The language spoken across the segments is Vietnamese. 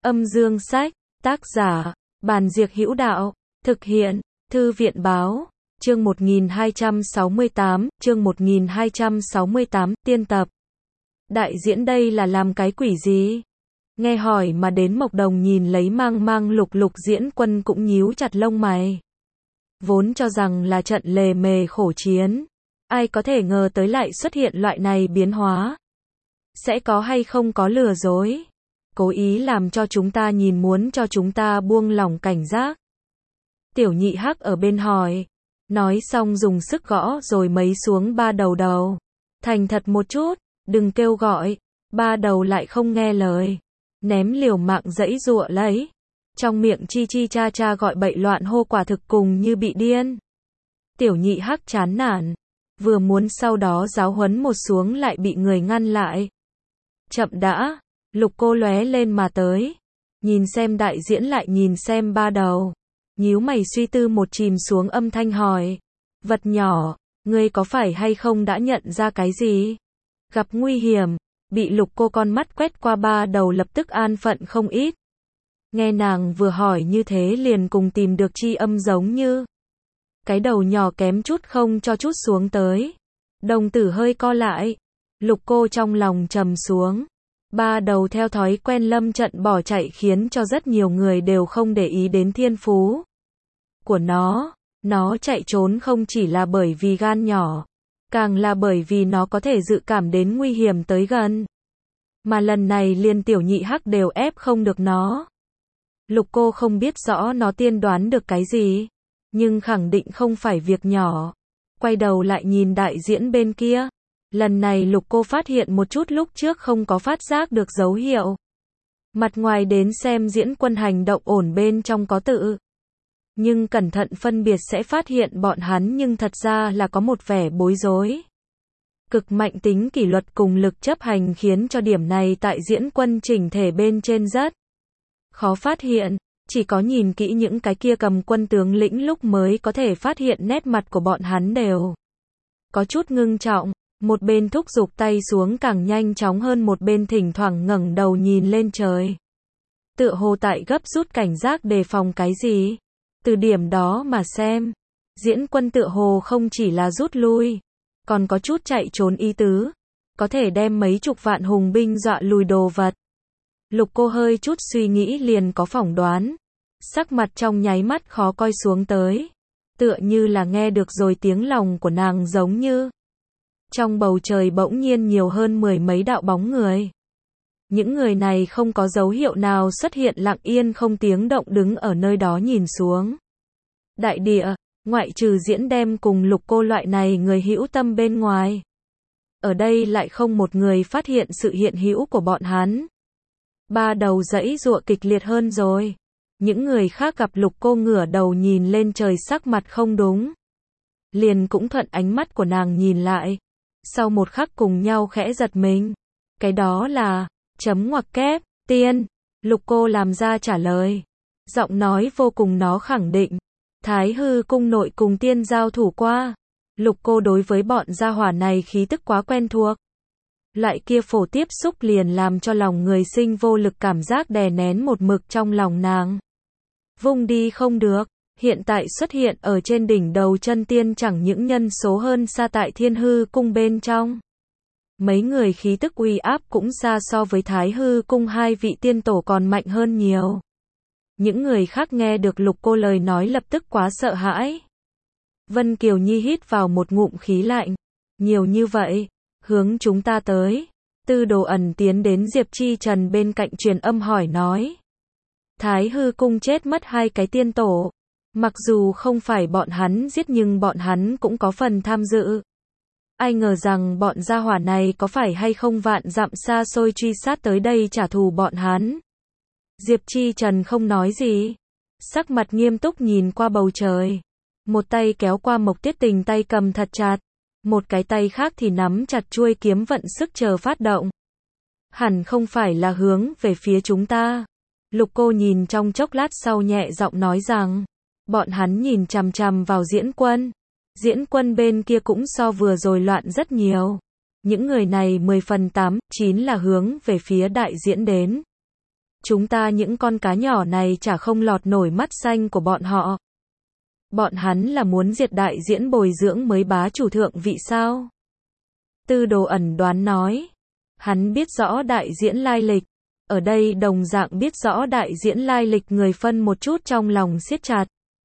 Âm dương sách, tác giả, Bàn Diệc Hữu Đạo, thực hiện, Thư viện Báo, chương 1268, tiên tập. Đại diễn đây là làm cái quỷ gì? Nghe hỏi mà đến Mộc Đồng nhìn lấy mang mang lục lục diễn quân cũng nhíu chặt lông mày. Vốn cho rằng là trận lề mề khổ chiến. Ai có thể ngờ tới lại xuất hiện loại này biến hóa. Sẽ có hay không có lừa dối? Cố ý làm cho chúng ta nhìn muốn cho chúng ta buông lỏng cảnh giác. Tiểu Nhị Hắc ở bên hỏi. Nói xong dùng sức gõ rồi mấy xuống ba đầu đầu. Thành thật một chút, đừng kêu gọi. Ba đầu lại không nghe lời. Ném liều mạng giãy giụa lấy. Trong miệng chi chi cha cha gọi bậy loạn hô quả thực cùng như bị điên. Tiểu Nhị Hắc chán nản. Vừa muốn sau đó giáo huấn một xuống lại bị người ngăn lại. Chậm đã. Lục Cô lóe lên mà tới. Nhìn xem đại diễn lại nhìn xem ba đầu. Nhíu mày suy tư một chìm xuống âm thanh hỏi. Vật nhỏ, ngươi có phải hay không đã nhận ra cái gì? Gặp nguy hiểm, bị Lục Cô con mắt quét qua ba đầu lập tức an phận không ít. Nghe nàng vừa hỏi như thế liền cùng tìm được chi âm giống như. Cái đầu nhỏ kém chút không cho chút xuống tới. Đồng tử hơi co lại. Lục Cô trong lòng trầm xuống. Ba đầu theo thói quen lâm trận bỏ chạy khiến cho rất nhiều người đều không để ý đến thiên phú của nó. Nó chạy trốn không chỉ là bởi vì gan nhỏ, càng là bởi vì nó có thể dự cảm đến nguy hiểm tới gần. Mà lần này liền Tiểu Nhị Hắc đều ép không được nó. Lục Cô không biết rõ nó tiên đoán được cái gì, nhưng khẳng định không phải việc nhỏ. Quay đầu lại nhìn đại diễn bên kia. Lần này Lục Cô phát hiện một chút lúc trước không có phát giác được dấu hiệu. Mặt ngoài đến xem diễn quân hành động ổn bên trong có tự. Nhưng cẩn thận phân biệt sẽ phát hiện bọn hắn nhưng thật ra là có một vẻ bối rối. Cực mạnh tính kỷ luật cùng lực chấp hành khiến cho điểm này tại diễn quân chỉnh thể bên trên rất khó phát hiện. Chỉ có nhìn kỹ những cái kia cầm quân tướng lĩnh lúc mới có thể phát hiện nét mặt của bọn hắn đều có chút ngưng trọng. Một bên thúc giục tay xuống càng nhanh chóng hơn một bên thỉnh thoảng ngẩng đầu nhìn lên trời. Tựa hồ tại gấp rút cảnh giác đề phòng cái gì. Từ điểm đó mà xem, diễn quân tựa hồ không chỉ là rút lui, còn có chút chạy trốn ý tứ. Có thể đem mấy chục vạn hùng binh dọa lùi đồ vật. Lục Cô hơi chút suy nghĩ liền có phỏng đoán. Sắc mặt trong nháy mắt khó coi xuống tới. Tựa như là nghe được rồi tiếng lòng của nàng giống như. Trong bầu trời bỗng nhiên nhiều hơn mười mấy đạo bóng người. Những người này không có dấu hiệu nào xuất hiện lặng yên không tiếng động đứng ở nơi đó nhìn xuống. Đại địa, ngoại trừ diễn đem cùng Lục Cô loại này người hữu tâm bên ngoài. Ở đây lại không một người phát hiện sự hiện hữu của bọn hắn. Ba đầu giãy giụa kịch liệt hơn rồi. Những người khác gặp Lục Cô ngửa đầu nhìn lên trời sắc mặt không đúng. Liền cũng thuận ánh mắt của nàng nhìn lại. Sau một khắc cùng nhau khẽ giật mình. Cái đó là, chấm ngoặc kép, tiên. Lục Cô làm ra trả lời. Giọng nói vô cùng nó khẳng định. Thái hư cung nội cùng tiên giao thủ qua. Lục Cô đối với bọn gia hỏa này khí tức quá quen thuộc. Loại kia phổ tiếp xúc liền làm cho lòng người sinh vô lực cảm giác đè nén một mực trong lòng nàng. Vung đi không được. Hiện tại xuất hiện ở trên đỉnh đầu chân tiên chẳng những nhân số hơn xa tại thiên hư cung bên trong. Mấy người khí tức uy áp cũng xa so với thái hư cung hai vị tiên tổ còn mạnh hơn nhiều. Những người khác nghe được Lục Cô lời nói lập tức quá sợ hãi. Vân Kiều Nhi hít vào một ngụm khí lạnh. Nhiều như vậy, hướng chúng ta tới. Tư Đồ Ẩn tiến đến Diệp Chi Trần bên cạnh truyền âm hỏi nói. Thái hư cung chết mất hai cái tiên tổ. Mặc dù không phải bọn hắn giết nhưng bọn hắn cũng có phần tham dự. Ai ngờ rằng bọn gia hỏa này có phải hay không vạn dặm xa xôi truy sát tới đây trả thù bọn hắn. Diệp Chi Trần không nói gì. Sắc mặt nghiêm túc nhìn qua bầu trời. Một tay kéo qua Mộc Tiết Tình tay cầm thật chặt. Một cái tay khác thì nắm chặt chuôi kiếm vận sức chờ phát động. Hẳn không phải là hướng về phía chúng ta. Lục Cô nhìn trong chốc lát sau nhẹ giọng nói rằng. Bọn hắn nhìn chằm chằm vào diễn quân. Diễn quân bên kia cũng so vừa rồi loạn rất nhiều. Những người này 10 phần 8, 9 là hướng về phía đại diễn đến. Chúng ta những con cá nhỏ này chả không lọt nổi mắt xanh của bọn họ. Bọn hắn là muốn diệt đại diễn bồi dưỡng mới bá chủ thượng vị sao? Tư Đồ ẩn đoán nói. Hắn biết rõ đại diễn lai lịch. Ở đây đồng dạng biết rõ đại diễn lai lịch người phân một chút trong lòng siết chặt.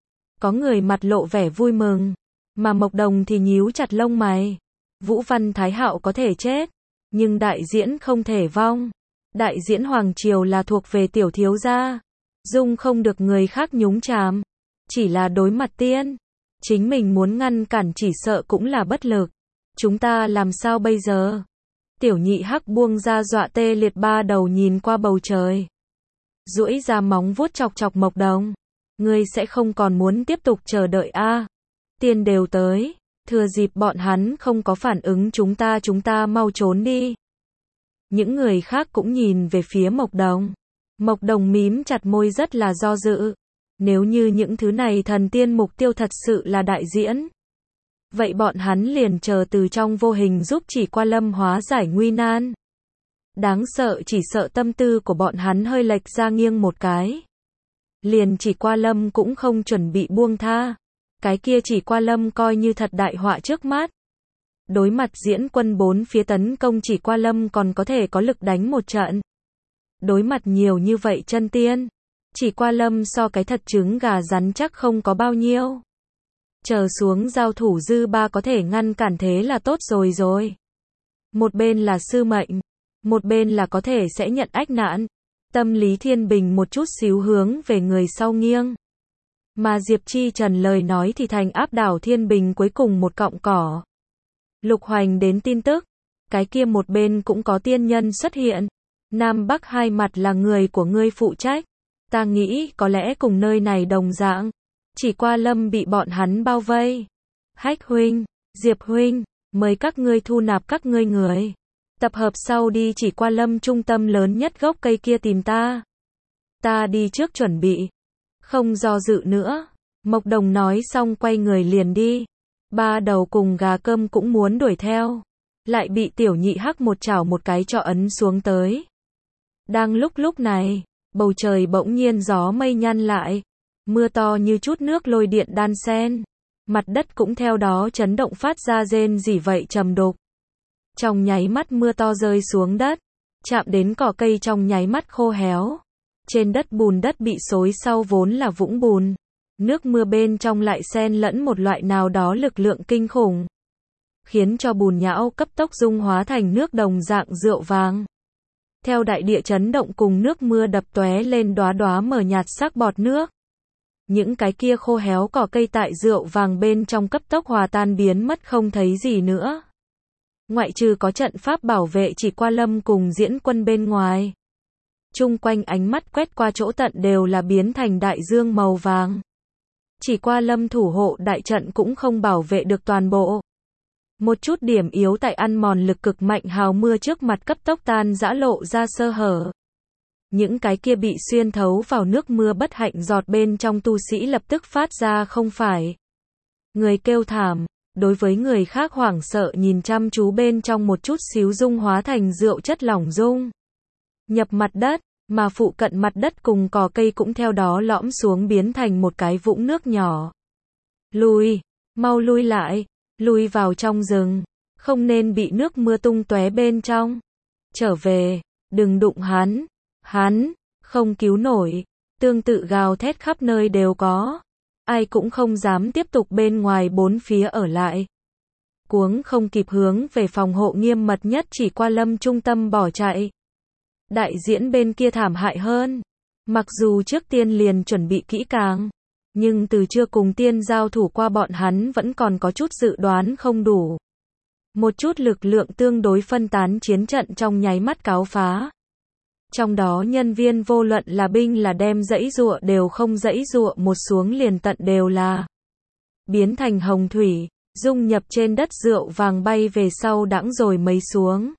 Có người mặt lộ vẻ vui mừng, mà Mộc Đồng thì nhíu chặt lông mày. Vũ Văn Thái Hạo có thể chết, nhưng đại diễn không thể vong. Đại diễn Hoàng Triều là thuộc về tiểu thiếu gia, dung không được người khác nhúng chàm. Chỉ là đối mặt tiên, chính mình muốn ngăn cản chỉ sợ cũng là bất lực. Chúng ta làm sao bây giờ? Tiểu Nhị Hắc buông ra dọa tê liệt ba đầu nhìn qua bầu trời. Duỗi ra móng vuốt chọc chọc Mộc Đồng. Ngươi sẽ không còn muốn tiếp tục chờ đợi a? Tiên đều tới, thừa dịp bọn hắn không có phản ứng chúng ta mau trốn đi. Những người khác cũng nhìn về phía Mộc Đồng. Mộc Đồng mím chặt môi rất là do dự. Nếu như những thứ này thần tiên mục tiêu thật sự là đại diễn, vậy bọn hắn liền chờ từ trong vô hình giúp Chỉ Qua Lâm hóa giải nguy nan. Đáng sợ chỉ sợ tâm tư của bọn hắn hơi lệch ra nghiêng một cái. Liền Chỉ Qua Lâm cũng không chuẩn bị buông tha. Cái kia Chỉ Qua Lâm coi như thật đại họa trước mắt. Đối mặt diễn quân bốn phía tấn công Chỉ Qua Lâm còn có thể có lực đánh một trận. Đối mặt nhiều như vậy chân tiên, Chỉ Qua Lâm so cái thật trứng gà rắn chắc không có bao nhiêu. Chờ xuống giao thủ dư ba có thể ngăn cản thế là tốt rồi. Một bên là sư mệnh, một bên là có thể sẽ nhận ách nạn. Tâm lý Thiên Bình một chút xíu hướng về người sau nghiêng. Mà Diệp Chi Trần lời nói thì thành áp đảo Thiên Bình cuối cùng một cọng cỏ. Lục Hoành đến tin tức, cái kia một bên cũng có tiên nhân xuất hiện. Nam Bắc hai mặt là người của ngươi phụ trách. Ta nghĩ có lẽ cùng nơi này đồng dạng. Chỉ Qua Lâm bị bọn hắn bao vây. Hách huynh, Diệp huynh, mời các ngươi thu nạp các ngươi người. Tập hợp sau đi Chỉ Qua Lâm trung tâm lớn nhất gốc cây kia tìm ta. Ta đi trước chuẩn bị. Không do dự nữa. Mộc Đồng nói xong quay người liền đi. Ba đầu cùng gà cơm cũng muốn đuổi theo. Lại bị Tiểu Nhị Hắc một chảo một cái cho ấn xuống tới. Đang lúc này, bầu trời bỗng nhiên gió mây nhăn lại. Mưa to như chút nước lôi điện đan xen. Mặt đất cũng theo đó chấn động phát ra rên rỉ vậy trầm đục. Trong nháy mắt mưa to rơi xuống đất. Chạm đến cỏ cây trong nháy mắt khô héo. Trên đất bùn đất bị xối sau vốn là vũng bùn. Nước mưa bên trong lại xen lẫn một loại nào đó lực lượng kinh khủng. Khiến cho bùn nhão cấp tốc dung hóa thành nước đồng dạng rượu vàng. Theo đại địa chấn động cùng nước mưa đập tóe lên đóa đóa mờ nhạt sắc bọt nước. Những cái kia khô héo cỏ cây tại rượu vàng bên trong cấp tốc hòa tan biến mất không thấy gì nữa. Ngoại trừ có trận pháp bảo vệ Chỉ Qua Lâm cùng diễn quân bên ngoài. Chung quanh ánh mắt quét qua chỗ tận đều là biến thành đại dương màu vàng. Chỉ Qua Lâm thủ hộ đại trận cũng không bảo vệ được toàn bộ. Một chút điểm yếu tại ăn mòn lực cực mạnh hào mưa trước mặt cấp tốc tan rã lộ ra sơ hở. Những cái kia bị xuyên thấu vào nước mưa bất hạnh giọt bên trong tu sĩ lập tức phát ra không phải. Người kêu thảm, đối với người khác hoảng sợ nhìn chăm chú bên trong một chút xíu dung hóa thành rượu chất lỏng dung. Nhập mặt đất, mà phụ cận mặt đất cùng cỏ cây cũng theo đó lõm xuống biến thành một cái vũng nước nhỏ. Lùi, mau lui lại, lui vào trong rừng, không nên bị nước mưa tung tóe bên trong. Trở về, đừng đụng hắn, không cứu nổi, tương tự gào thét khắp nơi đều có. Ai cũng không dám tiếp tục bên ngoài bốn phía ở lại. Cuống không kịp hướng về phòng hộ nghiêm mật nhất Chỉ Qua Lâm trung tâm bỏ chạy. Đại diễn bên kia thảm hại hơn. Mặc dù trước tiên liền chuẩn bị kỹ càng, nhưng từ chưa cùng tiên giao thủ qua bọn hắn vẫn còn có chút dự đoán không đủ. Một chút lực lượng tương đối phân tán chiến trận trong nháy mắt cáo phá. Trong đó nhân viên vô luận là binh là đem dãy dụa đều không dãy dụa một xuống liền tận đều là biến thành hồng thủy, dung nhập trên đất rượu vàng bay về sau đãng rồi mấy xuống.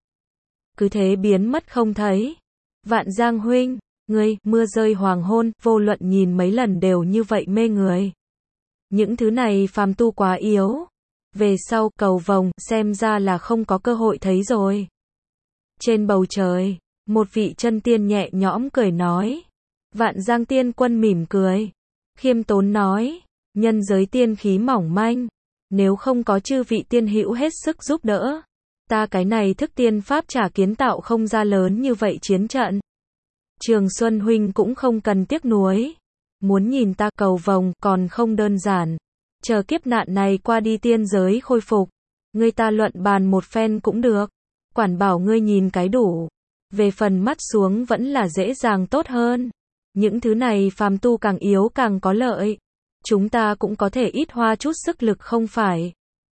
Cứ thế biến mất không thấy. Vạn Giang huynh, ngươi, mưa rơi hoàng hôn, vô luận nhìn mấy lần đều như vậy mê người. Những thứ này phàm tu quá yếu. Về sau, cầu vồng, xem ra là không có cơ hội thấy rồi. Trên bầu trời, Một vị chân tiên nhẹ nhõm cười nói. Vạn Giang Tiên Quân mỉm cười, khiêm tốn nói, nhân giới tiên khí mỏng manh, nếu không có chư vị tiên hữu hết sức giúp đỡ, ta cái này thức tiên pháp chả kiến tạo không ra lớn như vậy chiến trận. Trường Xuân huynh cũng không cần tiếc nuối, muốn nhìn ta cầu vồng còn không đơn giản, chờ kiếp nạn này qua đi tiên giới khôi phục, ngươi ta luận bàn một phen cũng được, quản bảo ngươi nhìn cái đủ, về phần mắt xuống vẫn là dễ dàng tốt hơn. Những thứ này phàm tu càng yếu càng có lợi, chúng ta cũng có thể ít hoa chút sức lực không phải.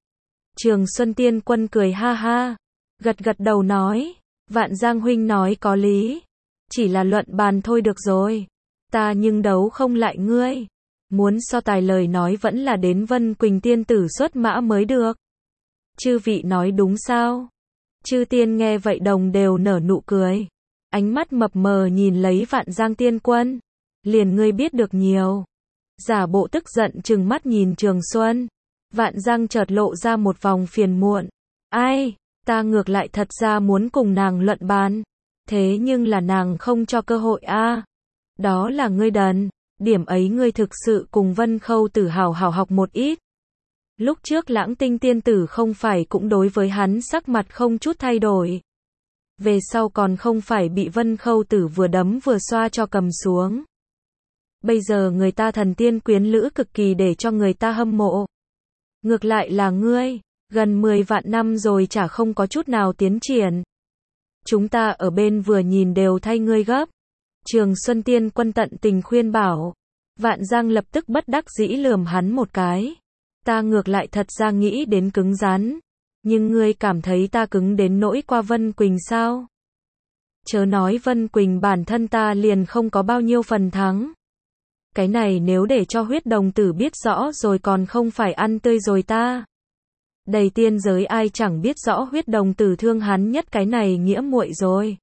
Trường Xuân Tiên Quân cười ha ha, gật gật đầu nói, Vạn Giang huynh nói có lý, chỉ là luận bàn thôi được rồi, ta nhưng đấu không lại ngươi, muốn so tài lời nói vẫn là đến Vân Quỳnh tiên tử xuất mã mới được. Chư vị nói đúng sao? Chư tiên nghe vậy đồng đều nở nụ cười, ánh mắt mập mờ nhìn lấy Vạn Giang Tiên Quân, liền ngươi biết được nhiều. Giả bộ tức giận trừng mắt nhìn Trường Xuân, Vạn Giang chợt lộ ra một vòng phiền muộn, ai, ta ngược lại thật ra muốn cùng nàng luận bàn, thế nhưng là nàng không cho cơ hội a. Đó là ngươi đần, điểm ấy ngươi thực sự cùng Vân Khâu Tử hảo hảo học một ít. Lúc trước Lãng Tinh tiên tử không phải cũng đối với hắn sắc mặt không chút thay đổi. Về sau còn không phải bị Vân Khâu Tử vừa đấm vừa xoa cho cầm xuống. Bây giờ người ta thần tiên quyến lữ cực kỳ để cho người ta hâm mộ. Ngược lại là ngươi, gần 10 vạn năm rồi chả không có chút nào tiến triển. Chúng ta ở bên vừa nhìn đều thay ngươi gấp. Trường Xuân Tiên Quân tận tình khuyên bảo. Vạn Giang lập tức bất đắc dĩ lườm hắn một cái. Ta ngược lại thật ra nghĩ đến cứng rắn. Nhưng ngươi cảm thấy ta cứng đến nỗi qua Vân Quỳnh sao? Chớ nói Vân Quỳnh bản thân ta liền không có bao nhiêu phần thắng. Cái này nếu để cho huyết đồng tử biết rõ rồi còn không phải ăn tươi rồi ta. Đầy tiên giới ai chẳng biết rõ huyết đồng tử thương hắn nhất cái này nghĩa muội rồi.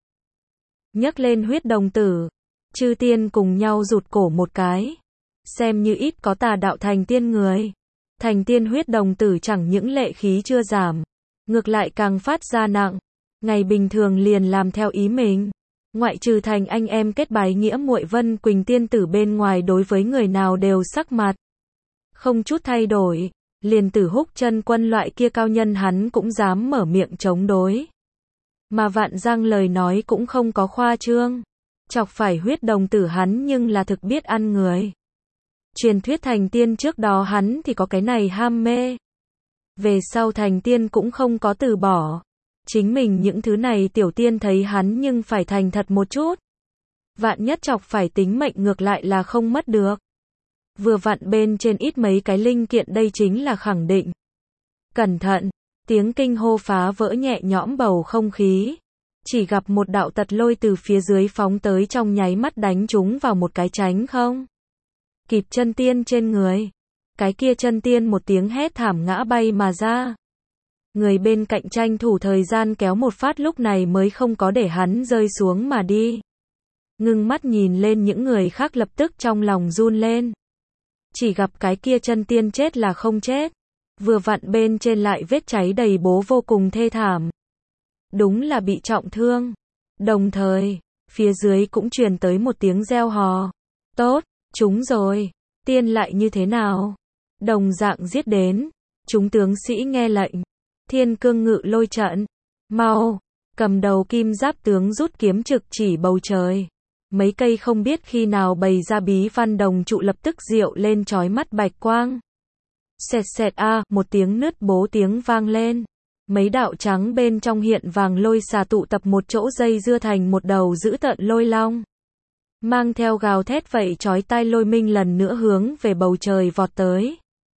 Nhắc lên huyết đồng tử, chư tiên cùng nhau rụt cổ một cái. Xem như ít có tà đạo thành tiên người. Thành tiên huyết đồng tử chẳng những lệ khí chưa giảm, ngược lại càng phát ra nặng. Ngày bình thường liền làm theo ý mình. Ngoại trừ thành anh em kết bái nghĩa muội Vân Quỳnh tiên tử bên ngoài đối với người nào đều sắc mặt không chút thay đổi, liền Tử Húc chân quân loại kia cao nhân hắn cũng dám mở miệng chống đối. Mà Vạn Giang lời nói cũng không có khoa trương, chọc phải huyết đồng tử hắn nhưng là thực biết ăn người. Truyền thuyết thành tiên trước đó hắn thì có cái này ham mê, về sau thành tiên cũng không có từ bỏ. Chính mình những thứ này tiểu tiên thấy hắn nhưng phải thành thật một chút. Vạn nhất chọc phải tính mệnh ngược lại là không mất được. Vừa vặn bên trên ít mấy cái linh kiện đây chính là khẳng định. Cẩn thận, tiếng kinh hô phá vỡ nhẹ nhõm bầu không khí. Chỉ gặp một đạo tật lôi từ phía dưới phóng tới trong nháy mắt đánh chúng vào một cái tránh không kịp chân tiên trên người. Cái kia chân tiên một tiếng hét thảm ngã bay mà ra. Người bên cạnh tranh thủ thời gian kéo một phát lúc này mới không có để hắn rơi xuống mà đi. Ngưng mắt nhìn lên những người khác lập tức trong lòng run lên. Chỉ gặp cái kia chân tiên chết là không chết. Vừa vặn bên trên lại vết cháy đầy bố vô cùng thê thảm. Đúng là bị trọng thương. Đồng thời, phía dưới cũng truyền tới một tiếng reo hò. Tốt, chúng rồi. Tiên lại như thế nào? Đồng dạng giết đến. Chúng tướng sĩ nghe lệnh. Thiên cương ngự lôi trận. Mau. Cầm đầu kim giáp tướng rút kiếm trực chỉ bầu trời. Mấy cây không biết khi nào bày ra bí văn đồng trụ lập tức diệu lên chói mắt bạch quang. Xẹt xẹt a, một tiếng nứt bố tiếng vang lên. Mấy đạo trắng bên trong hiện vàng lôi xà tụ tập một chỗ dây dưa thành một đầu dữ tợn lôi long. Mang theo gào thét vậy chói tai lôi minh lần nữa hướng về bầu trời vọt tới.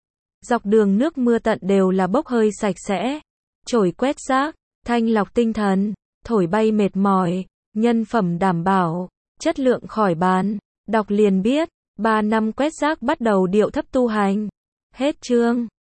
Dọc đường nước mưa tận đều là bốc hơi sạch sẽ. Chổi quét rác, thanh lọc tinh thần, thổi bay mệt mỏi, nhân phẩm đảm bảo, chất lượng khỏi bàn. Đọc liền biết, 3 năm quét rác bắt đầu điệu thấp tu hành. Hết chương.